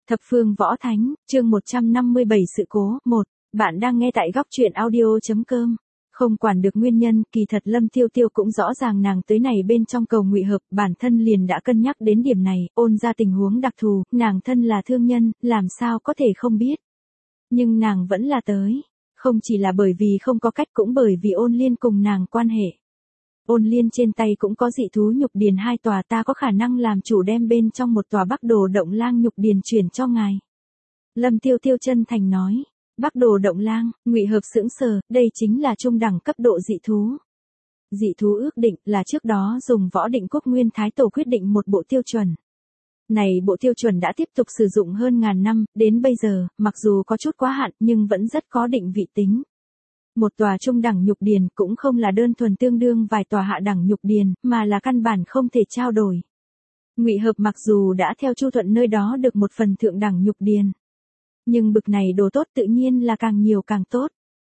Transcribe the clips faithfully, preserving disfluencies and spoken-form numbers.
Thập phương võ thánh, chương một trăm năm mươi bảy sự cố, một. Bạn đang nghe tại góc truyện audio.com. Không quản được nguyên nhân, kỳ thật Lâm Tiêu Tiêu cũng rõ ràng nàng tới này bên trong cầu ngụy hợp, bản thân liền đã cân nhắc đến điểm này, ôn ra tình huống đặc thù, nàng thân là thương nhân, làm sao có thể không biết. Nhưng nàng vẫn là tới, không chỉ là bởi vì không có cách cũng bởi vì ôn liên cùng nàng quan hệ. Ôn liên trên tay cũng có dị thú nhục điền hai tòa, ta có khả năng làm chủ đem bên trong một tòa Bắc Đồ Động Lang nhục điền chuyển cho ngài. Lâm Tiêu Tiêu chân thành nói. Bắc Đồ Động Lang, ngụy hợp sững sờ, đây chính là trung đẳng cấp độ dị thú. Dị thú ước định là trước đó dùng Võ Định Quốc Nguyên Thái Tổ quyết định một bộ tiêu chuẩn. Này bộ tiêu chuẩn đã tiếp tục sử dụng hơn ngàn năm, đến bây giờ, mặc dù có chút quá hạn nhưng vẫn rất có định vị tính. Một tòa trung đẳng nhục điền cũng không là đơn thuần tương đương vài tòa hạ đẳng nhục điền, mà là căn bản không thể trao đổi. Ngụy hợp mặc dù đã theo Chu Thuận nơi đó được một phần thượng đẳng nhục điền, nhưng bực này đồ tốt tự nhiên là càng nhiều càng tốt.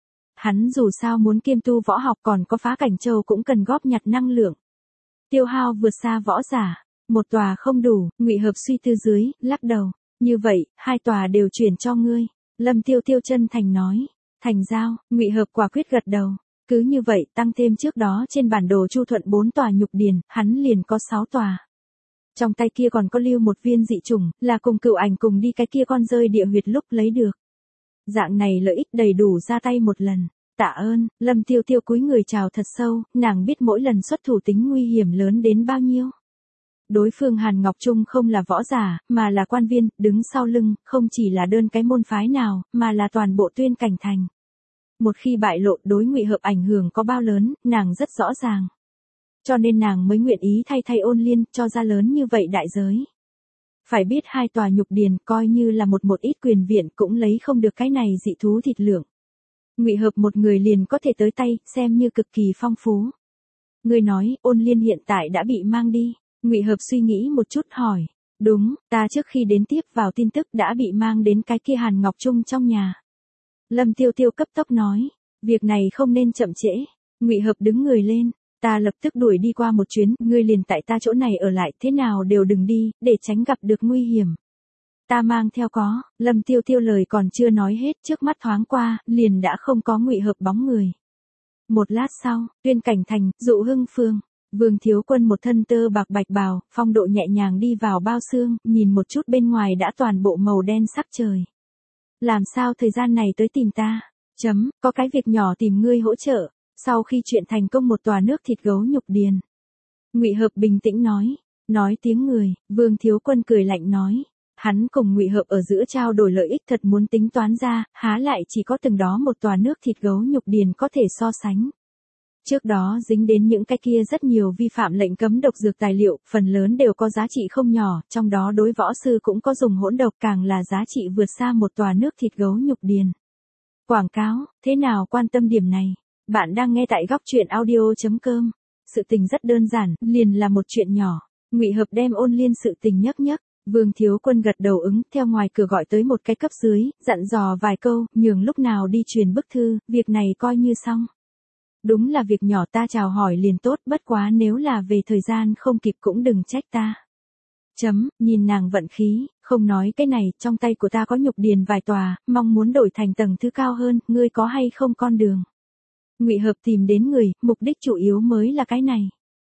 Hắn dù sao muốn kiêm tu võ học còn có phá cảnh châu cũng cần góp nhặt năng lượng. Tiêu hao vượt xa võ giả, một tòa không đủ, ngụy hợp suy tư dưới, lắc đầu. Như vậy, hai tòa đều chuyển cho ngươi. Lâm Tiêu Tiêu chân thành nói. Thành giao, ngụy hợp quả quyết gật đầu. Cứ như vậy, tăng thêm trước đó trên bản đồ Chu Thuận bốn tòa nhục điền, hắn liền có sáu tòa. Trong tay kia còn có lưu một viên dị chủng, là cùng cựu ảnh cùng đi cái kia con rơi địa huyệt lúc lấy được. Dạng này lợi ích đầy đủ ra tay một lần. Tạ ơn, Lâm Tiêu Tiêu cúi người chào thật sâu, nàng biết mỗi lần xuất thủ tính nguy hiểm lớn đến bao nhiêu. Đối phương Hàn Ngọc Trung không là võ giả, mà là quan viên, đứng sau lưng, không chỉ là đơn cái môn phái nào, mà là toàn bộ Tuyên Cảnh thành. Một khi bại lộ đối ngụy hợp ảnh hưởng có bao lớn, nàng rất rõ ràng. Cho nên nàng mới nguyện ý thay thay ôn liên, cho ra lớn như vậy đại giới. Phải biết hai tòa nhục điền coi như là một một ít quyền viện cũng lấy không được cái này dị thú thịt lượng. Ngụy hợp một người liền có thể tới tay, xem như cực kỳ phong phú. Người nói, ôn liên hiện tại đã bị mang đi. Ngụy hợp suy nghĩ một chút hỏi. Đúng, ta trước khi đến tiếp vào tin tức đã bị mang đến cái kia Hàn Ngọc Trung trong nhà. Lâm Tiêu Tiêu cấp tốc nói. Việc này không nên chậm trễ. Ngụy hợp đứng người lên. Ta lập tức đuổi đi qua một chuyến, ngươi liền tại ta chỗ này ở lại, thế nào đều đừng đi, để tránh gặp được nguy hiểm. Ta mang theo có, Lâm Tiêu Tiêu lời còn chưa nói hết, trước mắt thoáng qua, liền đã không có ngụy hợp bóng người. Một lát sau, Tuyên Cảnh thành, Dụ Hưng Phương, Vương Thiếu Quân một thân tơ bạc bạch bào, phong độ nhẹ nhàng đi vào bao xương, nhìn một chút bên ngoài đã toàn bộ màu đen sắc trời. Làm sao thời gian này tới tìm ta? Chấm, có cái việc nhỏ tìm ngươi hỗ trợ. Sau khi chuyện thành công một tòa nước thịt gấu nhục điền. Ngụy hợp bình tĩnh nói, nói tiếng người, Vương Thiếu Quân cười lạnh nói, hắn cùng Ngụy hợp ở giữa trao đổi lợi ích thật muốn tính toán ra, há lại chỉ có từng đó một tòa nước thịt gấu nhục điền có thể so sánh. Trước đó dính đến những cái kia rất nhiều vi phạm lệnh cấm độc dược tài liệu, phần lớn đều có giá trị không nhỏ, trong đó đối võ sư cũng có dùng hỗn độc, càng là giá trị vượt xa một tòa nước thịt gấu nhục điền. Quảng cáo, thế nào quan tâm điểm này? Bạn đang nghe tại góc truyện audio.com. Sự tình rất đơn giản, liền là một chuyện nhỏ. Ngụy hợp đem ôn liên sự tình nhắc nhắc. Vương Thiếu Quân gật đầu ứng, theo ngoài cửa gọi tới một cái cấp dưới, dặn dò vài câu, nhường lúc nào đi truyền bức thư, việc này coi như xong. Đúng là việc nhỏ, ta chào hỏi liền tốt, bất quá nếu là về thời gian không kịp cũng đừng trách ta. Chấm, nhìn nàng vận khí, không nói cái này, trong tay của ta có nhục điền vài tòa, mong muốn đổi thành tầng thứ cao hơn, ngươi có hay không con đường. Ngụy hợp tìm đến người, mục đích chủ yếu mới là cái này.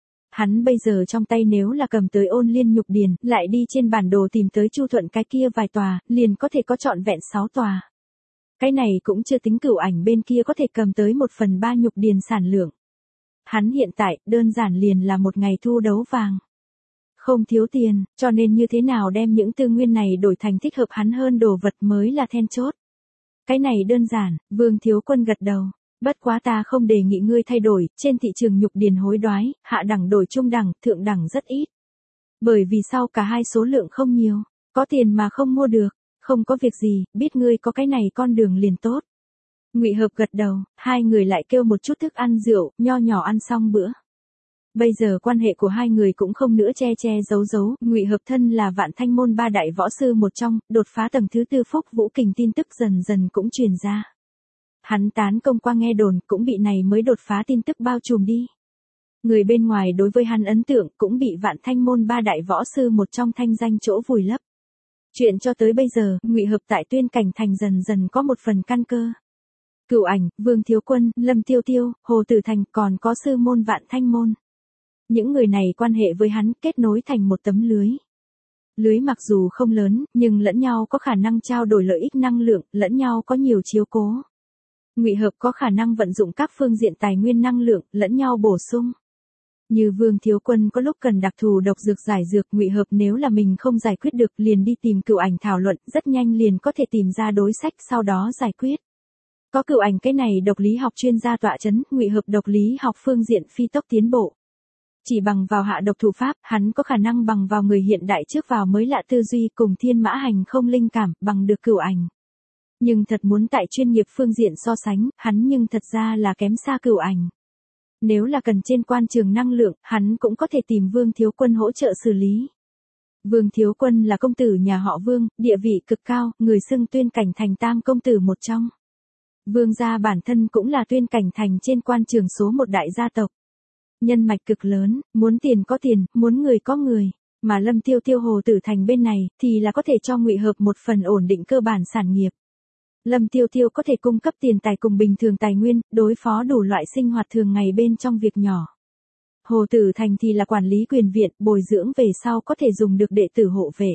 Hắn bây giờ trong tay nếu là cầm tới ôn liên nhục điền, lại đi trên bản đồ tìm tới Chu Thuận cái kia vài tòa, liền có thể có trọn vẹn sáu tòa. Cái này cũng chưa tính cửu ảnh bên kia có thể cầm tới một phần ba nhục điền sản lượng. Hắn hiện tại, đơn giản liền là một ngày thu đấu vàng. Không thiếu tiền, cho nên như thế nào đem những tư nguyên này đổi thành thích hợp hắn hơn đồ vật mới là then chốt. Cái này đơn giản, Vương Thiếu Quân gật đầu. Bất quá ta không đề nghị ngươi thay đổi, trên thị trường nhục điền hối đoái, hạ đẳng đổi trung đẳng, thượng đẳng rất ít. Bởi vì sau cả hai số lượng không nhiều, có tiền mà không mua được, không có việc gì, biết ngươi có cái này con đường liền tốt. Ngụy hợp gật đầu, hai người lại kêu một chút thức ăn rượu, nho nhỏ ăn xong bữa. Bây giờ quan hệ của hai người cũng không nữa che che giấu giấu, Ngụy hợp thân là Vạn Thanh môn ba đại võ sư một trong, đột phá tầng thứ tư Phúc Vũ Kình tin tức dần dần cũng truyền ra. Hắn tán công qua nghe đồn, cũng bị này mới đột phá tin tức bao trùm đi. Người bên ngoài đối với hắn ấn tượng cũng bị Vạn Thanh môn ba đại võ sư một trong thanh danh chỗ vùi lấp. Chuyện cho tới bây giờ, Ngụy Hợp tại Tuyên Cảnh Thành dần dần có một phần căn cơ. Cửu Ảnh, Vương Thiếu Quân, Lâm Tiêu Tiêu, Hồ Tử Thành, còn có sư môn Vạn Thanh môn. Những người này quan hệ với hắn kết nối thành một tấm lưới. Lưới mặc dù không lớn, nhưng lẫn nhau có khả năng trao đổi lợi ích năng lượng, lẫn nhau có nhiều chiếu cố. Ngụy Hợp có khả năng vận dụng các phương diện tài nguyên năng lượng, lẫn nhau bổ sung. Như Vương Thiếu Quân có lúc cần đặc thù độc dược giải dược, Ngụy Hợp nếu là mình không giải quyết được liền đi tìm Cửu Ảnh thảo luận, rất nhanh liền có thể tìm ra đối sách sau đó giải quyết. Có Cửu Ảnh cái này độc lý học chuyên gia tọa chấn, Ngụy Hợp độc lý học phương diện phi tốc tiến bộ. Chỉ bằng vào hạ độc thủ pháp, hắn có khả năng bằng vào người hiện đại trước vào mới lạ tư duy cùng thiên mã hành không linh cảm, bằng được Cửu Ảnh. Nhưng thật muốn tại chuyên nghiệp phương diện so sánh, hắn nhưng thật ra là kém xa Cửu Ảnh. Nếu là cần trên quan trường năng lượng, hắn cũng có thể tìm Vương Thiếu Quân hỗ trợ xử lý. Vương Thiếu Quân là công tử nhà họ Vương, địa vị cực cao, người xưng Tuyên Cảnh Thành tam công tử một trong. Vương gia bản thân cũng là Tuyên Cảnh Thành trên quan trường số một đại gia tộc. Nhân mạch cực lớn, muốn tiền có tiền, muốn người có người. Mà Lâm Tiêu Tiêu Hồ Tử Thành bên này, thì là có thể cho Ngụy Hợp một phần ổn định cơ bản sản nghiệp. Lâm Tiêu Tiêu có thể cung cấp tiền tài cùng bình thường tài nguyên, đối phó đủ loại sinh hoạt thường ngày bên trong việc nhỏ. Hồ Tử Thành thì là quản lý quyền viện, bồi dưỡng về sau có thể dùng được đệ tử hộ vệ.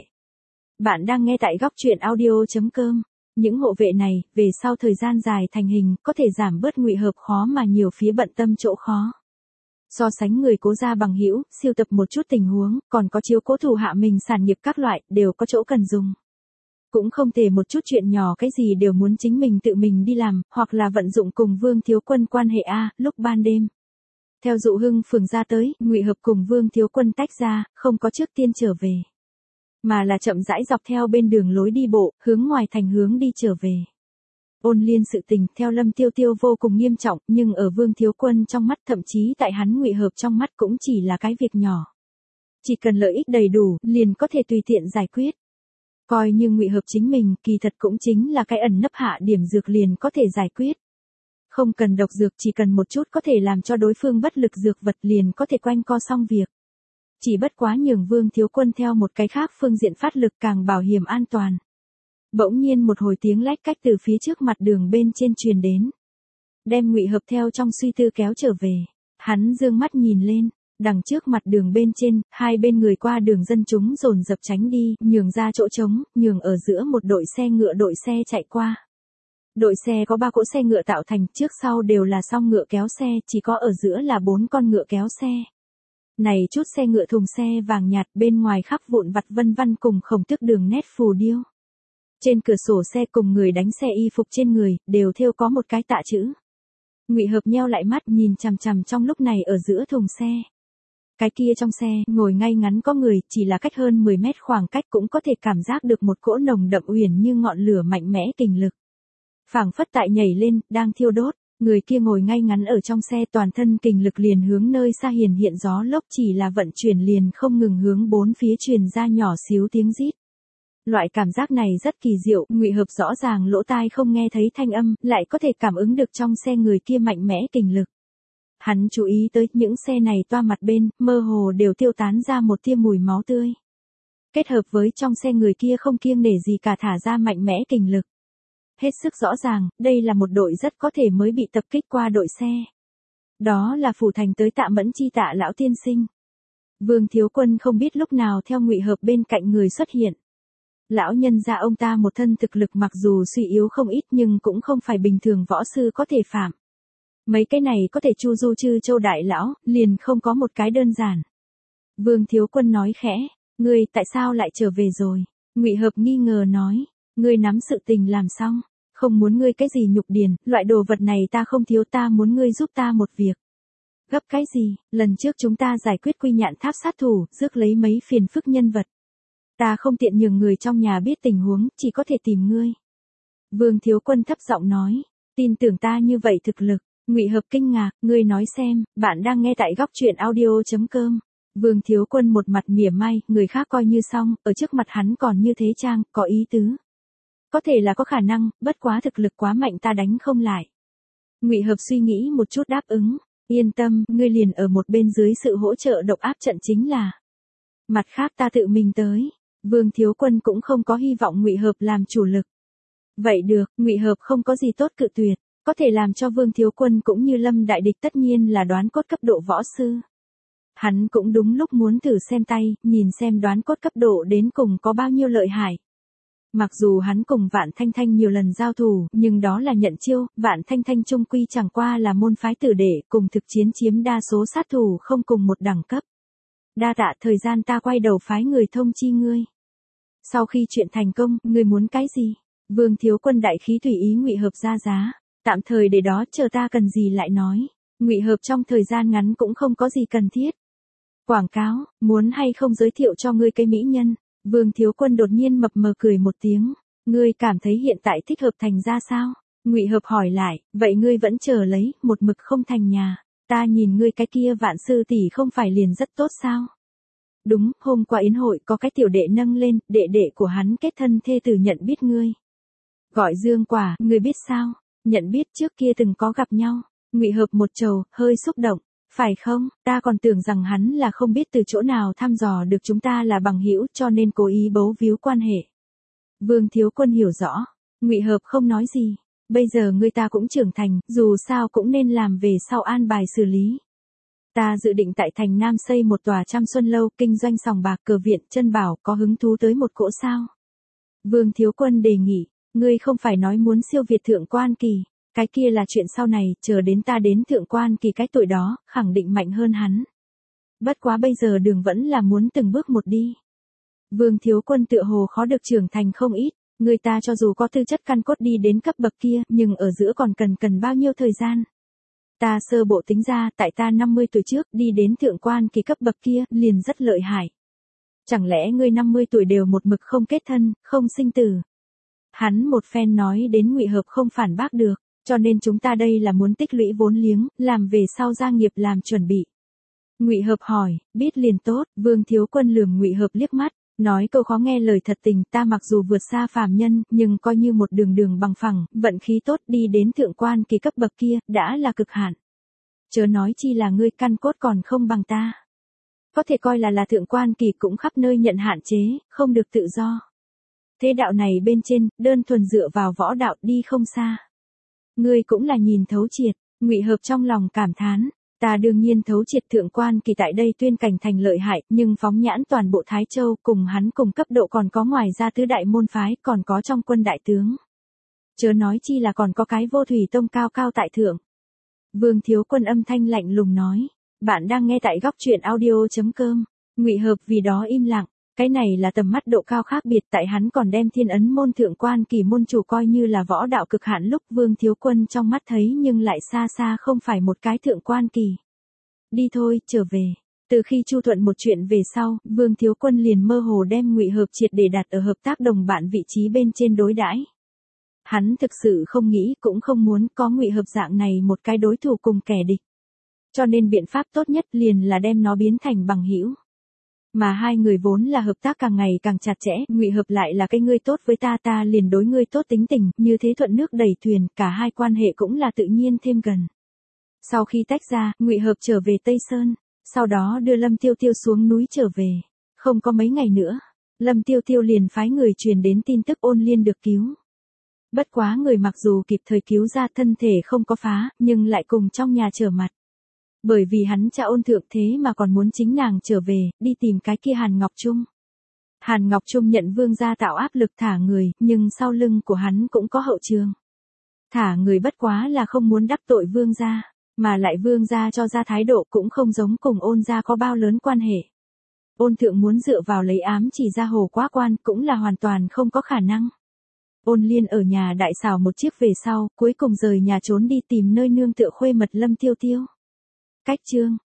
Bạn đang nghe tại góc truyện audio chấm com. Những hộ vệ này, về sau thời gian dài thành hình, có thể giảm bớt Ngụy Hợp khó mà nhiều phía bận tâm chỗ khó. So sánh người cố gia bằng hữu, siêu tập một chút tình huống, còn có chiếu cố thủ hạ mình sản nghiệp các loại, đều có chỗ cần dùng. Cũng không thể một chút chuyện nhỏ cái gì đều muốn chính mình tự mình đi làm, hoặc là vận dụng cùng Vương Thiếu Quân quan hệ A, lúc ban đêm. Theo dụ Hưng Phường ra tới, Ngụy Hợp cùng Vương Thiếu Quân tách ra, không có trước tiên trở về. Mà là chậm rãi dọc theo bên đường lối đi bộ, hướng ngoài thành hướng đi trở về. Ôn Liên sự tình theo Lâm Tiêu Tiêu vô cùng nghiêm trọng, nhưng ở Vương Thiếu Quân trong mắt, thậm chí tại hắn Ngụy Hợp trong mắt cũng chỉ là cái việc nhỏ. Chỉ cần lợi ích đầy đủ, liền có thể tùy tiện giải quyết. Coi như Ngụy Hợp chính mình, kỳ thật cũng chính là cái ẩn nấp hạ điểm dược liền có thể giải quyết. Không cần độc dược, chỉ cần một chút có thể làm cho đối phương bất lực dược vật liền có thể quanh co xong việc. Chỉ bất quá nhường Vương Thiếu Quân theo một cái khác phương diện phát lực càng bảo hiểm an toàn. Bỗng nhiên một hồi tiếng lách cách từ phía trước mặt đường bên trên truyền đến. Đem Ngụy Hợp theo trong suy tư kéo trở về. Hắn dương mắt nhìn lên, đằng trước mặt đường bên trên, hai bên người qua đường dân chúng dồn dập tránh đi, nhường ra chỗ trống, nhường ở giữa một đội xe ngựa đội xe chạy qua. Đội xe có ba cỗ xe ngựa tạo thành, trước sau đều là song ngựa kéo xe, chỉ có ở giữa là bốn con ngựa kéo xe. Này chút xe ngựa thùng xe vàng nhạt, bên ngoài khắc vụn vặt vân vân cùng khổng tước đường nét phù điêu. Trên cửa sổ xe cùng người đánh xe y phục trên người, đều thêu có một cái tạ chữ. Ngụy Hợp nheo lại mắt nhìn chằm chằm trong lúc này ở giữa thùng xe. Cái kia trong xe, ngồi ngay ngắn có người, chỉ là cách hơn mười mét khoảng cách cũng có thể cảm giác được một cỗ nồng đậm uyển như ngọn lửa mạnh mẽ kình lực. Phảng phất tại nhảy lên, đang thiêu đốt, người kia ngồi ngay ngắn ở trong xe toàn thân kình lực liền hướng nơi xa hiển hiện gió lốc chỉ là vận chuyển liền không ngừng hướng bốn phía truyền ra nhỏ xíu tiếng rít. Loại cảm giác này rất kỳ diệu, Ngụy Hợp rõ ràng lỗ tai không nghe thấy thanh âm, lại có thể cảm ứng được trong xe người kia mạnh mẽ kình lực. Hắn chú ý tới những xe này toa mặt bên, mơ hồ đều tiêu tán ra một tia mùi máu tươi. Kết hợp với trong xe người kia không kiêng nể gì cả thả ra mạnh mẽ kình lực. Hết sức rõ ràng, đây là một đội rất có thể mới bị tập kích qua đội xe. Đó là Phủ Thành tới Tạ Mẫn chi Tạ lão tiên sinh. Vương Thiếu Quân không biết lúc nào theo Ngụy Hợp bên cạnh người xuất hiện. Lão nhân gia ông ta một thân thực lực mặc dù suy yếu không ít nhưng cũng không phải bình thường võ sư có thể phạm. Mấy cái này có thể chu du chư châu đại lão, liền không có một cái đơn giản. Vương Thiếu Quân nói khẽ, ngươi tại sao lại trở về rồi? Ngụy Hợp nghi ngờ nói, ngươi nắm sự tình làm xong, không muốn ngươi cái gì nhục điền, loại đồ vật này ta không thiếu, ta muốn ngươi giúp ta một việc. Gấp cái gì? Lần trước chúng ta giải quyết Quy Nhạn Tháp sát thủ, rước lấy mấy phiền phức nhân vật. Ta không tiện nhường người trong nhà biết tình huống, chỉ có thể tìm ngươi. Vương Thiếu Quân thấp giọng nói, tin tưởng ta như vậy thực lực. Ngụy Hợp kinh ngạc, ngươi nói xem, bạn đang nghe tại góc truyện audio chấm com. Vương Thiếu Quân một mặt mỉa mai, người khác coi như xong, ở trước mặt hắn còn như thế trang, có ý tứ. Có thể là có khả năng, bất quá thực lực quá mạnh ta đánh không lại. Ngụy Hợp suy nghĩ một chút đáp ứng, yên tâm, ngươi liền ở một bên dưới sự hỗ trợ độc áp trận chính là. Mặt khác ta tự mình tới. Vương Thiếu Quân cũng không có hy vọng Ngụy Hợp làm chủ lực. Vậy được, Ngụy Hợp không có gì tốt cự tuyệt, có thể làm cho Vương Thiếu Quân cũng như Lâm Đại Địch tất nhiên là đoán cốt cấp độ võ sư. Hắn cũng đúng lúc muốn thử xem tay, nhìn xem đoán cốt cấp độ đến cùng có bao nhiêu lợi hại. Mặc dù hắn cùng Vạn Thanh Thanh nhiều lần giao thủ, nhưng đó là nhận chiêu, Vạn Thanh Thanh chung quy chẳng qua là môn phái tử đệ, cùng thực chiến chiếm đa số sát thủ không cùng một đẳng cấp. Đa tạ thời gian ta quay đầu phái người thông chi ngươi. Sau khi chuyện thành công, ngươi muốn cái gì? Vương Thiếu Quân đại khí tùy ý Ngụy Hợp ra giá, tạm thời để đó chờ ta cần gì lại nói. Ngụy Hợp trong thời gian ngắn cũng không có gì cần thiết. Quảng cáo, muốn hay không giới thiệu cho ngươi cái mỹ nhân? Vương Thiếu Quân đột nhiên mập mờ cười một tiếng, ngươi cảm thấy hiện tại thích hợp thành ra sao? Ngụy Hợp hỏi lại, vậy ngươi vẫn chờ lấy, một mực không thành nhà, ta nhìn ngươi cái kia Vạn sư tỷ không phải liền rất tốt sao? Đúng, hôm qua yến hội có cái tiểu đệ nâng lên, đệ đệ của hắn kết thân thê tử nhận biết ngươi. Gọi Dương Quả, ngươi biết sao? Nhận biết trước kia từng có gặp nhau. Ngụy Hợp một trầu, hơi xúc động. Phải không, ta còn tưởng rằng hắn là không biết từ chỗ nào thăm dò được chúng ta là bằng hữu cho nên cố ý bấu víu quan hệ. Vương Thiếu Quân hiểu rõ, Ngụy Hợp không nói gì, bây giờ người ta cũng trưởng thành, dù sao cũng nên làm về sau an bài xử lý. Ta dự định tại thành Nam xây một tòa Trăm Xuân lâu, kinh doanh sòng bạc cờ viện, chân bảo, có hứng thú tới một cỗ sao? Vương Thiếu Quân đề nghị, ngươi không phải nói muốn siêu việt thượng quan kỳ. Cái kia là chuyện sau này, chờ đến ta đến thượng quan kỳ cái tuổi đó, khẳng định mạnh hơn hắn. Bất quá bây giờ đường vẫn là muốn từng bước một đi. Vương Thiếu Quân tựa hồ khó được trưởng thành không ít, người ta cho dù có tư chất căn cốt đi đến cấp bậc kia, nhưng ở giữa còn cần cần bao nhiêu thời gian. Ta sơ bộ tính ra, tại ta năm mươi tuổi trước đi đến thượng quan kỳ cấp bậc kia, liền rất lợi hại. Chẳng lẽ ngươi năm mươi tuổi đều một mực không kết thân, không sinh tử? Hắn một phen nói đến Ngụy Hợp không phản bác được. Cho nên chúng ta đây là muốn tích lũy vốn liếng, làm về sau gia nghiệp làm chuẩn bị. Ngụy Hợp hỏi, biết liền tốt, Vương Thiếu Quân lườm Ngụy Hợp liếc mắt, nói câu khó nghe lời thật tình, ta mặc dù vượt xa phàm nhân, nhưng coi như một đường đường bằng phẳng, vận khí tốt đi đến thượng quan kỳ cấp bậc kia, đã là cực hạn. Chớ nói chi là ngươi căn cốt còn không bằng ta. Có thể coi là là thượng quan kỳ cũng khắp nơi nhận hạn chế, không được tự do. Thế đạo này bên trên, đơn thuần dựa vào võ đạo đi không xa. Ngươi cũng là nhìn thấu triệt, Ngụy Hợp trong lòng cảm thán, ta đương nhiên thấu triệt thượng quan kỳ tại đây tuyên cảnh thành lợi hại, nhưng phóng nhãn toàn bộ Thái Châu cùng hắn cùng cấp độ còn có ngoài ra tứ đại môn phái, còn có trong quân đại tướng. Chớ nói chi là còn có cái Vô Thủy Tông cao cao tại thượng. Vương Thiếu Quân âm thanh lạnh lùng nói, bạn đang nghe tại góc truyện audio chấm com. Ngụy Hợp vì đó im lặng. Cái này là tầm mắt độ cao khác biệt, tại hắn còn đem thiên ấn môn thượng quan kỳ môn chủ coi như là võ đạo cực hạn lúc Vương Thiếu Quân trong mắt thấy nhưng lại xa xa không phải một cái thượng quan kỳ. Đi thôi, trở về. Từ khi chu thuận một chuyện về sau, Vương Thiếu Quân liền mơ hồ đem Ngụy Hợp triệt để đặt ở hợp tác đồng bạn vị trí bên trên đối đãi. Hắn thực sự không nghĩ cũng không muốn có Ngụy Hợp dạng này một cái đối thủ cùng kẻ địch. Cho nên biện pháp tốt nhất liền là đem nó biến thành bằng hữu. Mà hai người vốn là hợp tác càng ngày càng chặt chẽ, Ngụy Hợp lại là cái ngươi tốt với ta ta liền đối ngươi tốt tính tình, như thế thuận nước đẩy thuyền, cả hai quan hệ cũng là tự nhiên thêm gần. Sau khi tách ra, Ngụy Hợp trở về Tây Sơn, sau đó đưa Lâm Tiêu Tiêu xuống núi trở về. Không có mấy ngày nữa, Lâm Tiêu Tiêu liền phái người truyền đến tin tức Ôn Liên được cứu. Bất quá người mặc dù kịp thời cứu ra thân thể không có phá, nhưng lại cùng trong nhà trở mặt. Bởi vì hắn cha Ôn thượng thế mà còn muốn chính nàng trở về, đi tìm cái kia Hàn Ngọc Trung. Hàn Ngọc Trung nhận vương gia tạo áp lực thả người, nhưng sau lưng của hắn cũng có hậu trường. Thả người bất quá là không muốn đắc tội vương gia, mà lại vương gia cho ra thái độ cũng không giống cùng Ôn gia có bao lớn quan hệ. Ôn thượng muốn dựa vào lấy ám chỉ ra hồ quá quan cũng là hoàn toàn không có khả năng. Ôn Liên ở nhà đại xảo một chiếc về sau, cuối cùng rời nhà trốn đi tìm nơi nương tựa khuê mật Lâm Tiêu Tiêu. Cách chương